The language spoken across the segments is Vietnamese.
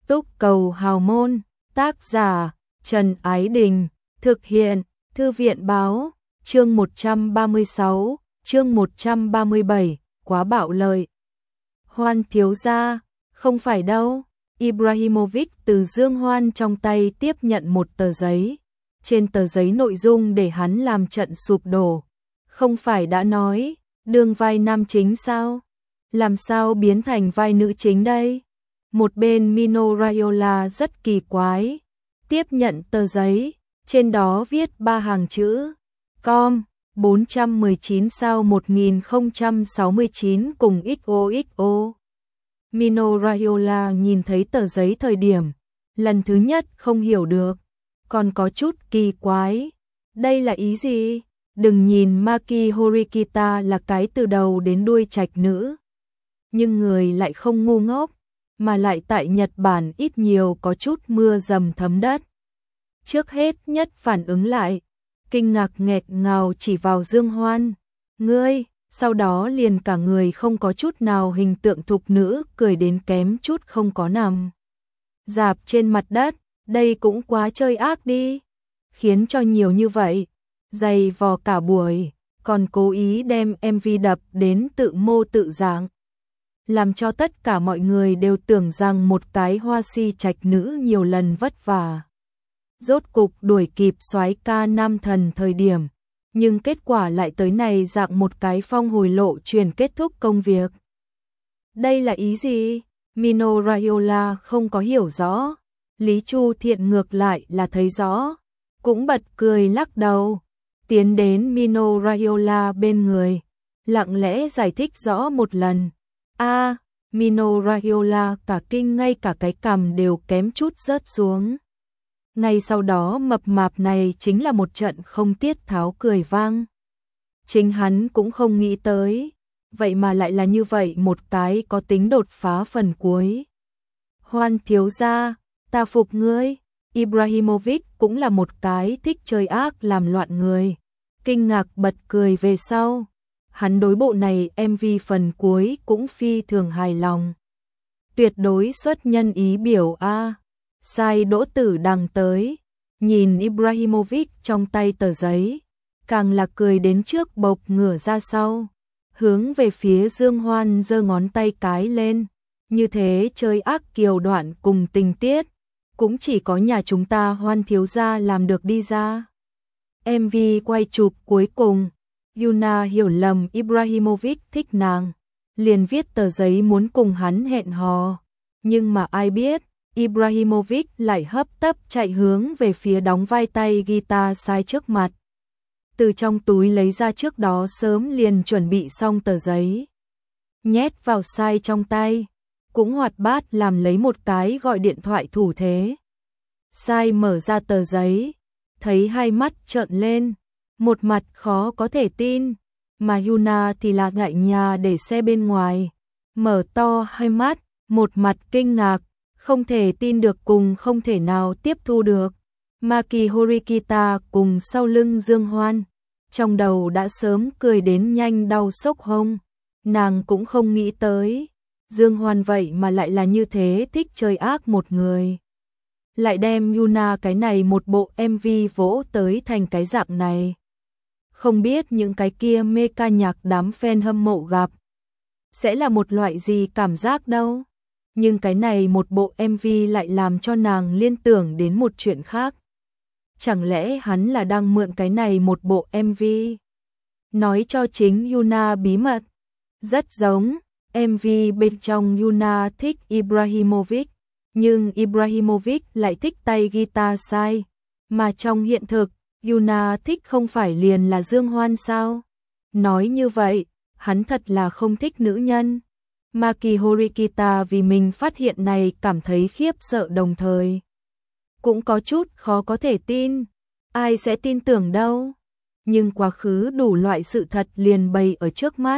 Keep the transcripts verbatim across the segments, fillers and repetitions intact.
Túc Cầu Hào Môn, tác giả Trần Ái Đình, thực hiện Thư viện Báo, chương một trăm ba mươi sáu, chương một trăm ba mươi bảy, quá bạo lợi. Hoan thiếu gia, không phải đâu. Ibrahimovic từ Dương Hoan trong tay tiếp nhận một tờ giấy. Trên tờ giấy nội dung để hắn làm trận sụp đổ. Không phải đã nói, đương vai nam chính sao? Làm sao biến thành vai nữ chính đây? Một bên Mino Raiola rất kỳ quái. Tiếp nhận tờ giấy, trên đó viết ba hàng chữ. Com, bốn trăm mười chín sao một nghìn không trăm sáu mươi chín cùng ích ô ích ô. Mino Raiola nhìn thấy tờ giấy thời điểm, lần thứ nhất không hiểu được, còn có chút kỳ quái. Đây là ý gì? Đừng nhìn Maki Horikita là cái từ đầu đến đuôi trạch nữ. Nhưng người lại không ngu ngốc, mà lại tại Nhật Bản ít nhiều có chút mưa dầm thấm đất. Trước hết nhất phản ứng lại, kinh ngạc nghẹt ngào chỉ vào Dương Hoan. Ngươi, sau đó liền cả người không có chút nào hình tượng thục nữ cười đến kém chút không có nằm. Dạp trên mặt đất, đây cũng quá chơi ác đi. Khiến cho nhiều như vậy, dày vò cả buổi, còn cố ý đem em vê đập đến tự mô tự dạng. Làm cho tất cả mọi người đều tưởng rằng một cái hoa si trạch nữ nhiều lần vất vả. Rốt cục đuổi kịp soái ca nam thần thời điểm, nhưng kết quả lại tới này dạng một cái phong hồi lộ truyền kết thúc công việc. Đây là ý gì? Mino Raiola không có hiểu rõ, Lý Chu Thiện ngược lại là thấy rõ, cũng bật cười lắc đầu, tiến đến Mino Raiola bên người, lặng lẽ giải thích rõ một lần. A, à, Mino Raiola cả kinh ngay cả cái cằm đều kém chút rớt xuống. Ngay sau đó mập mạp này chính là một trận không tiết tháo cười vang. Chính hắn cũng không nghĩ tới, vậy mà lại là như vậy một cái có tính đột phá phần cuối. Hoan thiếu gia, ta phục ngươi. Ibrahimovic cũng là một cái thích chơi ác làm loạn người. Kinh ngạc bật cười về sau. Hắn đối bộ này em vê phần cuối cũng phi thường hài lòng. Tuyệt đối xuất nhân ý biểu a. Sai Đỗ Tử Đằng tới, nhìn Ibrahimovic trong tay tờ giấy, càng là cười đến trước bộc ngửa ra sau, hướng về phía Dương Hoan giơ ngón tay cái lên, như thế chơi ác kiều đoạn cùng tình tiết, cũng chỉ có nhà chúng ta Hoan thiếu gia làm được đi ra. em vê quay chụp cuối cùng, Yuna hiểu lầm Ibrahimovic thích nàng, liền viết tờ giấy muốn cùng hắn hẹn hò, nhưng mà ai biết, Ibrahimovic lại hấp tấp chạy hướng về phía đóng vai tay guitar sai trước mặt. Từ trong túi lấy ra trước đó sớm liền chuẩn bị xong tờ giấy. Nhét vào sai trong tay, cũng hoạt bát làm lấy một cái gọi điện thoại thủ thế. Sai mở ra tờ giấy, thấy hai mắt trợn lên, một mặt khó có thể tin, mà Yuna thì là ngại nhà để xe bên ngoài, mở to hai mắt, một mặt kinh ngạc. Không thể tin được cùng không thể nào tiếp thu được. Maki Horikita cùng sau lưng Dương Hoan, trong đầu đã sớm cười đến nhanh đau sốc hông. Nàng cũng không nghĩ tới, Dương Hoan vậy mà lại là như thế thích chơi ác một người. Lại đem Yuna cái này một bộ em vê vỗ tới thành cái dạng này. Không biết những cái kia mê ca nhạc đám fan hâm mộ gặp, sẽ là một loại gì cảm giác đâu. Nhưng cái này một bộ em vê lại làm cho nàng liên tưởng đến một chuyện khác. Chẳng lẽ hắn là đang mượn cái này một bộ em vê nói cho chính Yuna bí mật? Rất giống, em vê bên trong Yuna thích Ibrahimovic, nhưng Ibrahimovic lại thích tay guitar sai. Mà trong hiện thực, Yuna thích không phải liền là Dương Hoan sao? Nói như vậy, hắn thật là không thích nữ nhân. Maki Horikita vì mình phát hiện này cảm thấy khiếp sợ đồng thời. Cũng có chút khó có thể tin. Ai sẽ tin tưởng đâu. Nhưng quá khứ đủ loại sự thật liền bày ở trước mắt.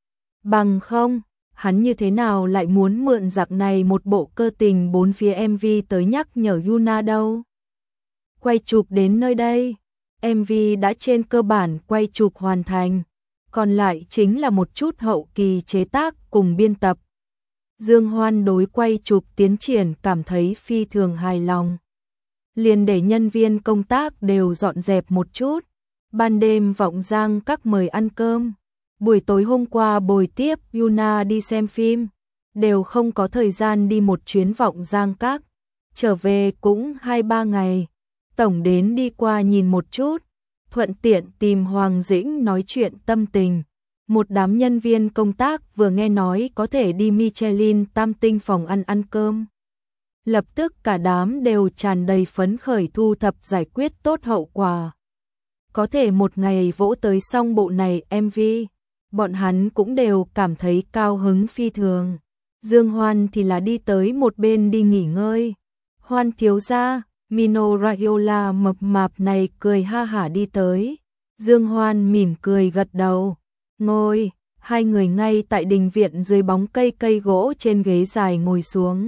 Bằng không, hắn như thế nào lại muốn mượn giặc này một bộ cơ tình bốn phía em vê tới nhắc nhở Yuna đâu. Quay chụp đến nơi đây, em vê đã trên cơ bản quay chụp hoàn thành. Còn lại chính là một chút hậu kỳ chế tác cùng biên tập. Dương Hoan đối quay chụp tiến triển cảm thấy phi thường hài lòng. Liền để nhân viên công tác đều dọn dẹp một chút. Ban đêm Vọng Giang các mời ăn cơm. Buổi tối hôm qua bồi tiếp Yuna đi xem phim, đều không có thời gian đi một chuyến Vọng Giang các. Trở về cũng hai ba ngày, tổng đến đi qua nhìn một chút, thuận tiện tìm Hoàng Dĩnh nói chuyện tâm tình. Một đám nhân viên công tác vừa nghe nói có thể đi Michelin tam tinh phòng ăn ăn cơm. Lập tức cả đám đều tràn đầy phấn khởi thu thập giải quyết tốt hậu quả. Có thể một ngày vỗ tới xong bộ này em vê, bọn hắn cũng đều cảm thấy cao hứng phi thường. Dương Hoan thì là đi tới một bên đi nghỉ ngơi. Hoan thiếu gia, Mino Raiola mập mạp này cười ha hả đi tới. Dương Hoan mỉm cười gật đầu. Ngồi, hai người ngay tại đình viện dưới bóng cây cây gỗ trên ghế dài ngồi xuống.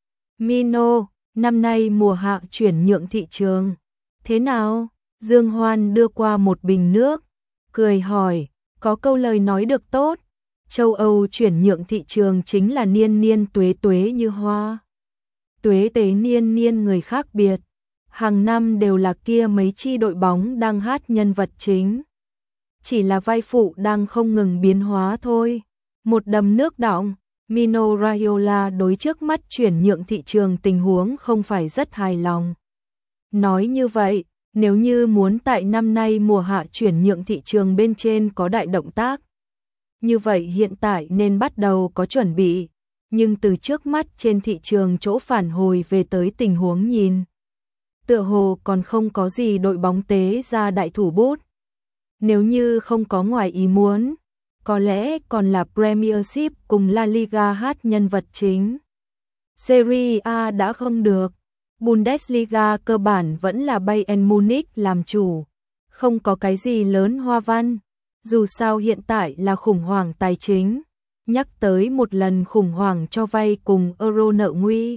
Mino, năm nay mùa hạ chuyển nhượng thị trường. Thế nào? Dương Hoan đưa qua một bình nước, cười hỏi, có câu lời nói được tốt. Châu Âu chuyển nhượng thị trường chính là niên niên tuế tuế như hoa. Tuế tế niên niên người khác biệt. Hàng năm đều là kia mấy chi đội bóng đang hát nhân vật chính. Chỉ là vai phụ đang không ngừng biến hóa thôi. Một đầm nước đọng, Mino Raiola đối trước mắt chuyển nhượng thị trường tình huống không phải rất hài lòng. Nói như vậy, nếu như muốn tại năm nay mùa hạ chuyển nhượng thị trường bên trên có đại động tác, như vậy hiện tại nên bắt đầu có chuẩn bị, nhưng từ trước mắt trên thị trường chỗ phản hồi về tới tình huống nhìn, tựa hồ còn không có gì đội bóng tế ra đại thủ bút. Nếu như không có ngoài ý muốn, có lẽ còn là Premiership cùng La Liga hát nhân vật chính. Serie A đã không được, Bundesliga cơ bản vẫn là Bayern Munich làm chủ, không có cái gì lớn hoa văn. Dù sao hiện tại là khủng hoảng tài chính, nhắc tới một lần khủng hoảng cho vay cùng euro nợ nguy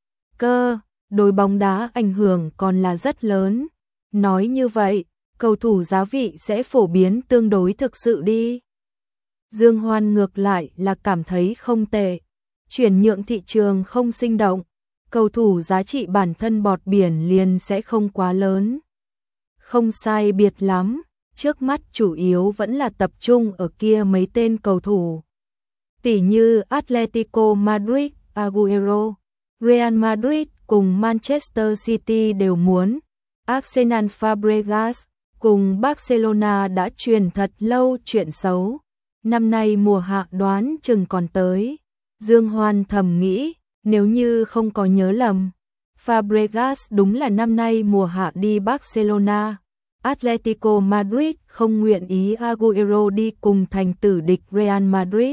cơ, đối bóng đá ảnh hưởng còn là rất lớn. Nói như vậy, cầu thủ giá vị sẽ phổ biến tương đối thực sự đi. Dương Hoan ngược lại là cảm thấy không tệ. Chuyển nhượng thị trường không sinh động, cầu thủ giá trị bản thân bọt biển liền sẽ không quá lớn. Không sai biệt lắm, trước mắt chủ yếu vẫn là tập trung ở kia mấy tên cầu thủ. Tỷ như Atletico Madrid, Agüero, Real Madrid cùng Manchester City đều muốn. Arsenal Fabregas cùng Barcelona đã truyền thật lâu chuyện xấu. Năm nay mùa hạ đoán chừng còn tới. Dương Hoan thầm nghĩ, nếu như không có nhớ lầm, Fabregas đúng là năm nay mùa hạ đi Barcelona. Atletico Madrid không nguyện ý Agüero đi cùng thành tử địch Real Madrid,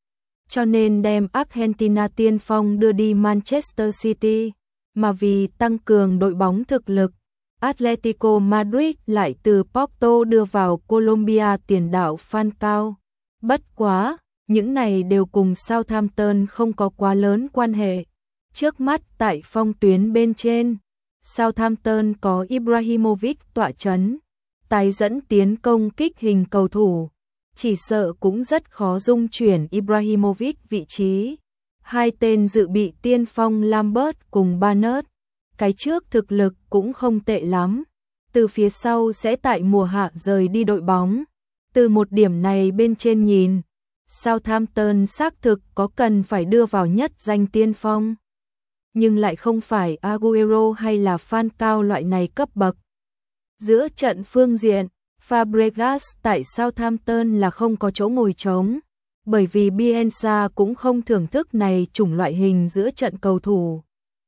cho nên đem Argentina tiên phong đưa đi Manchester City, mà vì tăng cường đội bóng thực lực, Atletico Madrid lại từ Porto đưa vào Colombia tiền đạo Falcao. Bất quá, những này đều cùng Southampton không có quá lớn quan hệ. Trước mắt tại phong tuyến bên trên, Southampton có Ibrahimovic tọa chấn, tái dẫn tiến công kích hình cầu thủ, chỉ sợ cũng rất khó dung chuyển Ibrahimovic vị trí. Hai tên dự bị tiên phong Lambert cùng Barnett, cái trước thực lực cũng không tệ lắm, từ phía sau sẽ tại mùa hạ rời đi đội bóng. Từ một điểm này bên trên nhìn, Southampton xác thực có cần phải đưa vào nhất danh tiên phong, nhưng lại không phải Agüero hay là Falcao loại này cấp bậc. Giữa trận phương diện, Fabregas tại Southampton là không có chỗ ngồi trống, bởi vì Bielsa cũng không thưởng thức này chủng loại hình giữa trận cầu thủ.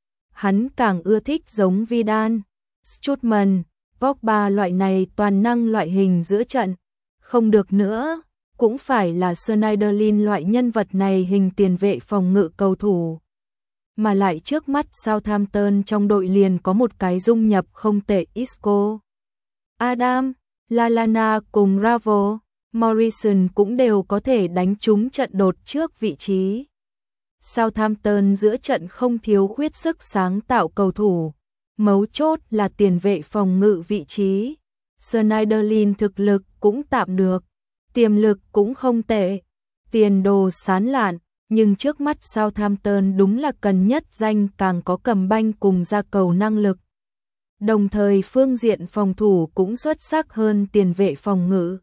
Hắn càng ưa thích giống Vidal, Strootman, Pogba loại này toàn năng loại hình giữa trận. Không được nữa, cũng phải là Schneiderlin loại nhân vật này hình tiền vệ phòng ngự cầu thủ. Mà lại trước mắt Southampton trong đội liền có một cái dung nhập không tệ Isco, Adam, Lallana cùng Bravo, Morrison cũng đều có thể đánh trúng trận đột trước vị trí. Southampton giữa trận không thiếu khuyết sức sáng tạo cầu thủ, mấu chốt là tiền vệ phòng ngự vị trí. Schneiderlin thực lực cũng tạm được, tiềm lực cũng không tệ, tiền đồ sán lạn, Nhưng trước mắt Southampton đúng là cần nhất danh càng có cầm banh cùng ra cầu năng lực. Đồng thời phương diện phòng thủ cũng xuất sắc hơn tiền vệ phòng ngự.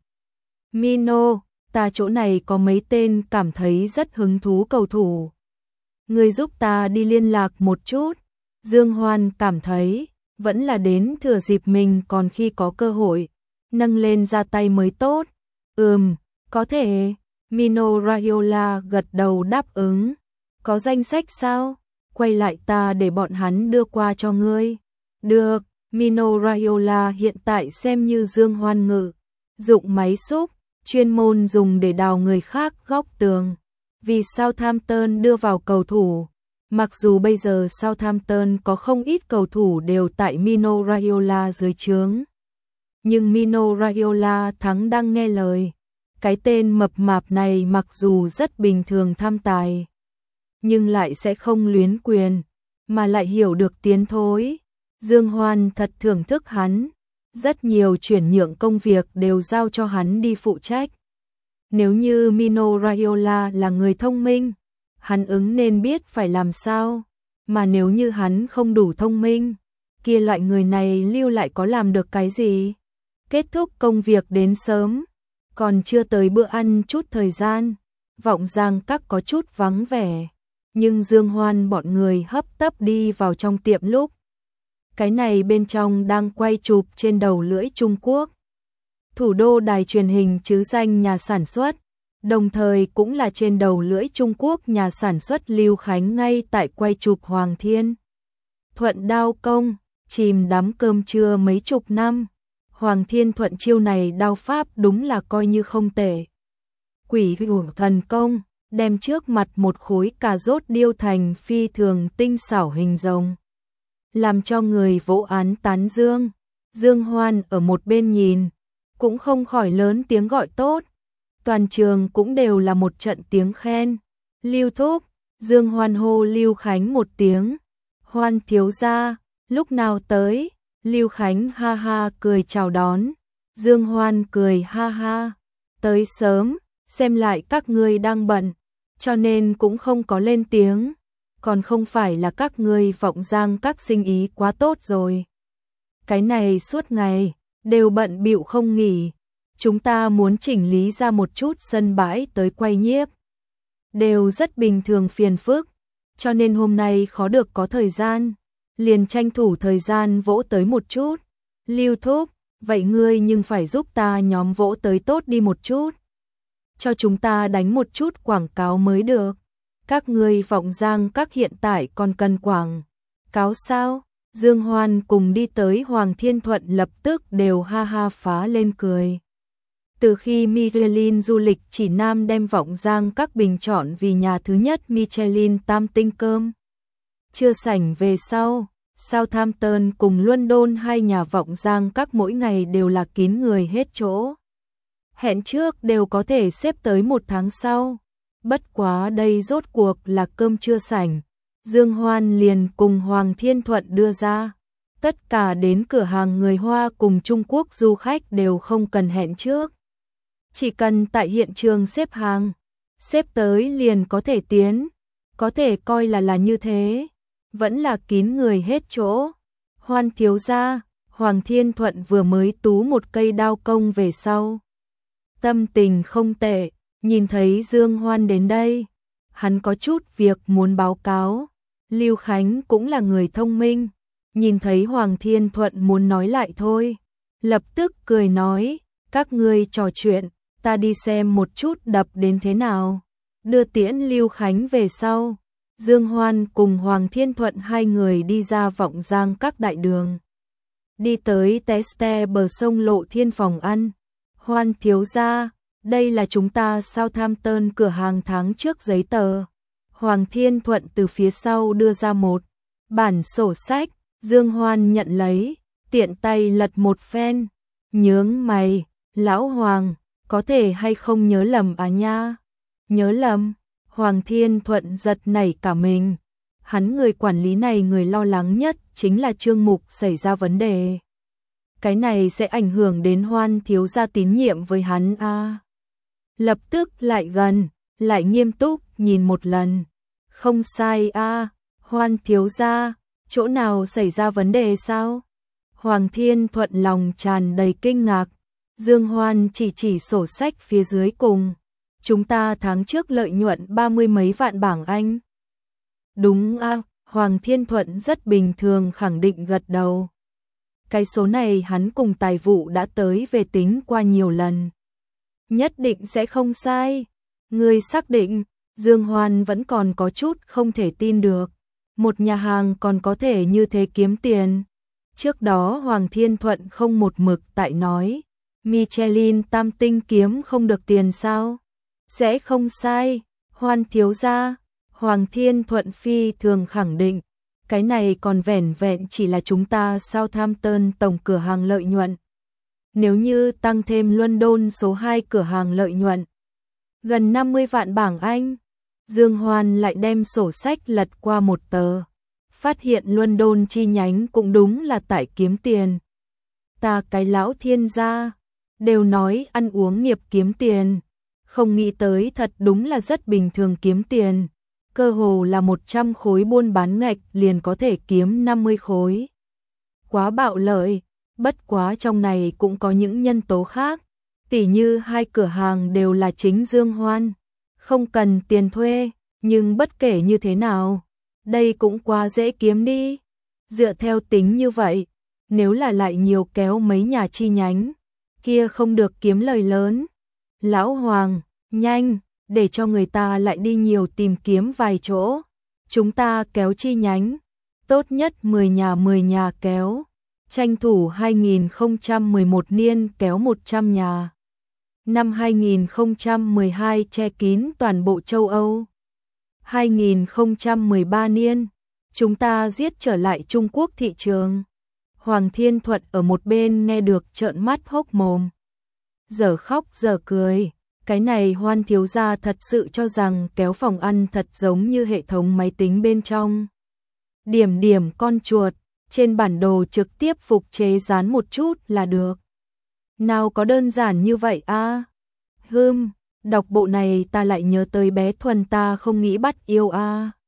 Mino, ta chỗ này có mấy tên cảm thấy rất hứng thú cầu thủ. Người giúp ta đi liên lạc một chút. Dương Hoan cảm thấy, vẫn là đến thừa dịp mình còn khi có cơ hội, nâng lên ra tay mới tốt. Ừm, có thể. Mino Raiola gật đầu đáp ứng. Có danh sách sao? Quay lại ta để bọn hắn đưa qua cho ngươi. Được, Mino Raiola hiện tại xem như Dương Hoan ngự dụng máy xúc, chuyên môn dùng để đào người khác góc tường. Vì Southampton đưa vào cầu thủ. Mặc dù bây giờ Southampton có không ít cầu thủ đều tại Mino Raiola dưới trướng. Nhưng Mino Raiola thắng đang nghe lời. Cái tên mập mạp này mặc dù rất bình thường tham tài, nhưng lại sẽ không luyến quyền, mà lại hiểu được tiến thối. Dương Hoan thật thưởng thức hắn. Rất nhiều chuyển nhượng công việc đều giao cho hắn đi phụ trách. Nếu như Mino Raiola là người thông minh, hắn ứng nên biết phải làm sao. Mà nếu như hắn không đủ thông minh, kia loại người này lưu lại có làm được cái gì? Kết thúc công việc đến sớm, còn chưa tới bữa ăn chút thời gian, Vọng Giang Các có chút vắng vẻ. Nhưng Dương Hoan bọn người hấp tấp đi vào trong tiệm lúc. Cái này bên trong đang quay chụp trên đầu lưỡi Trung Quốc. Thủ đô đài truyền hình chứ danh nhà sản xuất, đồng thời cũng là trên đầu lưỡi Trung Quốc nhà sản xuất Lưu Khánh ngay tại quay chụp Hoàng Thiên Thuận đao công, chìm đắm cơm trưa mấy chục năm. Hoàng Thiên Thuận chiêu này đao pháp đúng là coi như không tệ. Quỷ hủ thần công, đem trước mặt một khối cà rốt điêu thành phi thường tinh xảo hình rồng, làm cho người vỗ án tán dương. Dương Hoan ở một bên nhìn, cũng không khỏi lớn tiếng gọi tốt. Toàn trường cũng đều là một trận tiếng khen. Lưu thúc, Dương Hoan hô Lưu Khánh một tiếng. Hoan thiếu gia, lúc nào tới? Lưu Khánh ha ha cười chào đón. Dương Hoan cười ha ha. Tới sớm, xem lại các ngươi đang bận, cho nên cũng không có lên tiếng. Còn không phải là các ngươi Vọng Giang Các sinh ý quá tốt rồi. Cái này suốt ngày, đều bận bịu không nghỉ. Chúng ta muốn chỉnh lý ra một chút sân bãi tới quay nhiếp. Đều rất bình thường phiền phức, cho nên hôm nay khó được có thời gian. Liền tranh thủ thời gian vỗ tới một chút. Lưu thúc, vậy ngươi nhưng phải giúp ta nhóm vỗ tới tốt đi một chút. Cho chúng ta đánh một chút quảng cáo mới được. Các ngươi Vọng Giang Các hiện tại còn cần quảng cáo sao? Dương Hoan cùng đi tới Hoàng Thiên Thuận lập tức đều ha ha phá lên cười. Từ khi Michelin du lịch chỉ Nam đem Vọng Giang Các bình chọn vì nhà thứ nhất Michelin tam tinh cơm chưa sảnh về sau, Southampton cùng London hai nhà Vọng Giang Các mỗi ngày đều là kín người hết chỗ. Hẹn trước đều có thể xếp tới một tháng sau. Bất quá đây rốt cuộc là cơm chưa sảnh. Dương Hoan liền cùng Hoàng Thiên Thuận đưa ra. Tất cả đến cửa hàng người Hoa cùng Trung Quốc du khách đều không cần hẹn trước. Chỉ cần tại hiện trường xếp hàng, xếp tới liền có thể tiến. Có thể coi là là như thế. Vẫn là kín người hết chỗ. Hoan thiếu gia, Hoàng Thiên Thuận vừa mới tú một cây đao công về sau. Tâm tình không tệ, nhìn thấy Dương Hoan đến đây. Hắn có chút việc muốn báo cáo. Lưu Khánh cũng là người thông minh. Nhìn thấy Hoàng Thiên Thuận muốn nói lại thôi. Lập tức cười nói, các ngươi trò chuyện, ta đi xem một chút đập đến thế nào. Đưa tiễn Lưu Khánh về sau. Dương Hoan cùng Hoàng Thiên Thuận hai người đi ra Vọng Giang Các đại đường. Đi tới Teste bờ sông Lộ Thiên phòng ăn. Hoan thiếu gia, đây là chúng ta Southampton cửa hàng tháng trước giấy tờ. Hoàng Thiên Thuận từ phía sau đưa ra một bản sổ sách. Dương Hoan nhận lấy, tiện tay lật một phen. Nhướng mày, lão Hoàng, có thể hay không nhớ lầm à nha? Nhớ lầm? Hoàng Thiên Thuận giật nảy cả mình. Hắn người quản lý này người lo lắng nhất chính là Trương Mục xảy ra vấn đề. Cái này sẽ ảnh hưởng đến Hoan thiếu gia tín nhiệm với hắn a. À. Lập tức lại gần, lại nghiêm túc nhìn một lần. Không sai a, Hoan thiếu gia, chỗ nào xảy ra vấn đề sao? Hoàng Thiên Thuận lòng tràn đầy kinh ngạc. Dương Hoan chỉ chỉ sổ sách phía dưới cùng. Chúng ta tháng trước lợi nhuận ba mươi mấy vạn bảng Anh. Đúng a, Hoàng Thiên Thuận rất bình thường khẳng định gật đầu. Cái số này hắn cùng tài vụ đã tới về tính qua nhiều lần. Nhất định sẽ không sai. Ngươi xác định? Dương Hoan vẫn còn có chút không thể tin được. Một nhà hàng còn có thể như thế kiếm tiền. Trước đó Hoàng Thiên Thuận không một mực tại nói, Michelin tam tinh kiếm không được tiền sao? Sẽ không sai, Hoan thiếu gia. Hoàng Thiên Thuận phi thường khẳng định, cái này còn vẻn vẹn chỉ là chúng ta Southampton tổng cửa hàng lợi nhuận. Nếu như tăng thêm London số hai cửa hàng lợi nhuận, gần năm mươi vạn bảng Anh. Dương Hoan lại đem sổ sách lật qua một tờ, phát hiện London chi nhánh cũng đúng là tại kiếm tiền. Ta cái lão thiên gia, đều nói ăn uống nghiệp kiếm tiền, không nghĩ tới thật đúng là rất bình thường kiếm tiền. Cơ hồ là một trăm khối buôn bán ngạch liền có thể kiếm năm mươi khối. Quá bạo lợi, bất quá trong này cũng có những nhân tố khác, tỉ như hai cửa hàng đều là chính Dương Hoan, không cần tiền thuê, nhưng bất kể như thế nào, đây cũng quá dễ kiếm đi. Dựa theo tính như vậy, nếu là lại nhiều kéo mấy nhà chi nhánh, kia không được kiếm lời lớn. Lão Hoàng, nhanh, để cho người ta lại đi nhiều tìm kiếm vài chỗ. Chúng ta kéo chi nhánh, tốt nhất mười nhà mười nhà kéo, tranh thủ hai nghìn không trăm mười một niên kéo một trăm nhà. Năm hai nghìn không trăm mười hai che kín toàn bộ châu Âu. hai nghìn không trăm mười ba niên, chúng ta giết trở lại Trung Quốc thị trường. Hoàng Thiên Thuận ở một bên nghe được trợn mắt hốc mồm. Giờ khóc giờ cười, cái này Hoan thiếu gia thật sự cho rằng kéo phòng ăn thật giống như hệ thống máy tính bên trong. Điểm điểm con chuột, trên bản đồ trực tiếp phục chế dán một chút là được. Nào có đơn giản như vậy a? À? Hừm, đọc bộ này ta lại nhớ tới bé Thuần ta không nghĩ bắt yêu a. À.